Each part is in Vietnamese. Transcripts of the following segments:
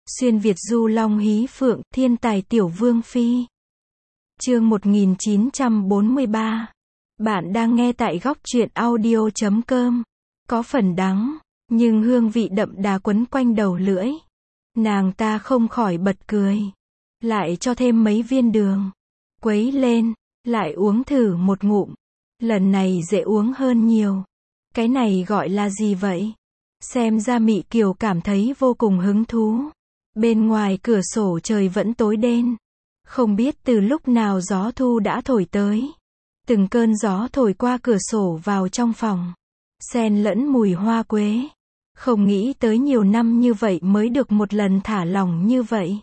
Xuyên Việt du long hí phượng, thiên tài tiểu vương phi. Chương 1943. Bạn đang nghe tại góc truyện audio.com. Có phần đắng, nhưng hương vị đậm đà quấn quanh đầu lưỡi. Nàng ta không khỏi bật cười. Lại cho thêm mấy viên đường. Quấy lên, lại uống thử một ngụm. Lần này dễ uống hơn nhiều. Cái này gọi là gì vậy? Xem ra Mị Kiều cảm thấy vô cùng hứng thú. Bên ngoài cửa sổ trời vẫn tối đen. Không biết từ lúc nào gió thu đã thổi tới. Từng cơn gió thổi qua cửa sổ vào trong phòng. Xen lẫn mùi hoa quế. Không nghĩ tới nhiều năm như vậy mới được một lần thả lỏng như vậy.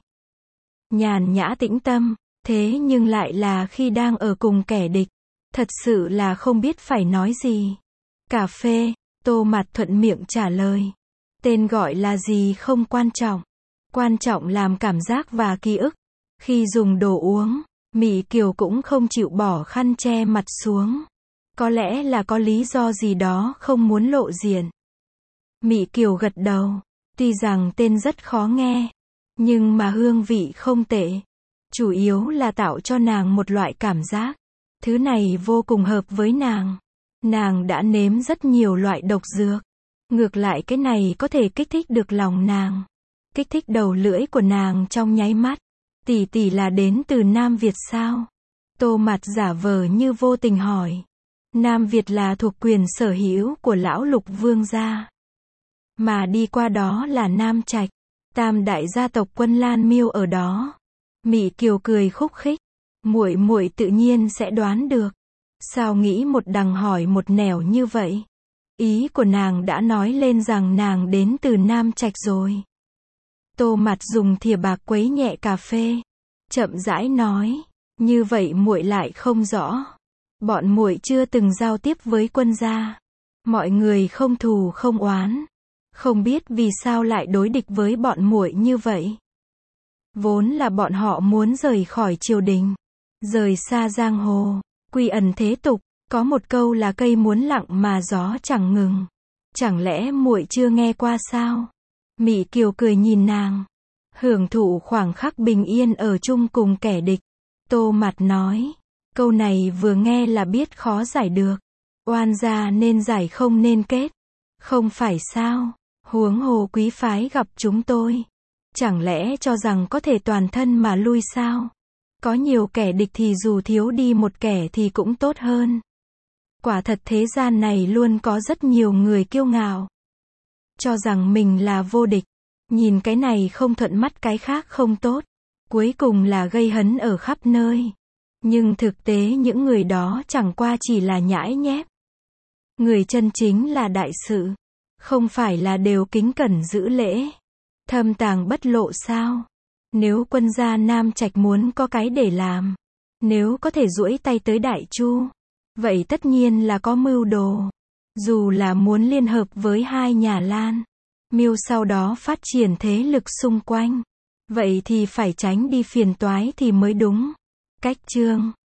Nhàn nhã tĩnh tâm, thế nhưng lại là khi đang ở cùng kẻ địch. Thật sự là không biết phải nói gì. Cà phê, Tô Mạt thuận miệng trả lời. Tên gọi là gì không quan trọng. Quan trọng làm cảm giác và ký ức. Khi dùng đồ uống, Mị Kiều cũng không chịu bỏ khăn che mặt xuống. Có lẽ là có lý do gì đó không muốn lộ diện. Mị Kiều gật đầu. Tuy rằng tên rất khó nghe, nhưng mà hương vị không tệ. Chủ yếu là tạo cho nàng một loại cảm giác. Thứ này vô cùng hợp với nàng. Nàng đã nếm rất nhiều loại độc dược. Ngược lại cái này có thể kích thích được lòng nàng. Kích thích đầu lưỡi của nàng trong nháy mắt. Tỷ tỷ là đến từ Nam Việt sao? Tô Mạt giả vờ như vô tình hỏi. Nam Việt là thuộc quyền sở hữu của lão Lục Vương gia. Mà đi qua đó là Nam Trạch. Tam đại gia tộc Quân Lan Miêu ở đó. Mị Kiều cười khúc khích. Muội muội tự nhiên sẽ đoán được. Sao nghĩ một đằng hỏi một nẻo như vậy? Ý của nàng đã nói lên rằng nàng đến từ Nam Trạch rồi. Tô Mạt dùng thìa bạc quấy nhẹ cà phê, chậm rãi nói, như vậy muội lại không rõ. Bọn muội chưa từng giao tiếp với Quân gia. Mọi người không thù không oán, không biết vì sao lại đối địch với bọn muội như vậy. Vốn là bọn họ muốn rời khỏi triều đình, rời xa giang hồ, quy ẩn thế tục. Có một câu là cây muốn lặng mà gió chẳng ngừng. Chẳng lẽ muội chưa nghe qua sao? Mị Kiều cười nhìn nàng. Hưởng thụ khoảng khắc bình yên ở chung cùng kẻ địch. Tô Mạt nói. Câu này vừa nghe là biết khó giải được. Oan gia nên giải không nên kết. Không phải sao? Huống hồ quý phái gặp chúng tôi. Chẳng lẽ cho rằng có thể toàn thân mà lui sao? Có nhiều kẻ địch thì dù thiếu đi một kẻ thì cũng tốt hơn. Quả thật thế gian này luôn có rất nhiều người kiêu ngạo. Cho rằng mình là vô địch. Nhìn cái này không thuận mắt cái khác không tốt. Cuối cùng là gây hấn ở khắp nơi. Nhưng thực tế những người đó chẳng qua chỉ là nhãi nhép. Người chân chính là đại sự. Không phải là đều kính cẩn giữ lễ. Thâm tàng bất lộ sao? Nếu Quân gia Nam Trạch muốn có cái để làm. Nếu có thể duỗi tay tới Đại Chu. Vậy tất nhiên là có mưu đồ. Dù là muốn liên hợp với hai nhà Lan, Miêu sau đó phát triển thế lực xung quanh. Vậy thì phải tránh đi phiền toái thì mới đúng. Cách chương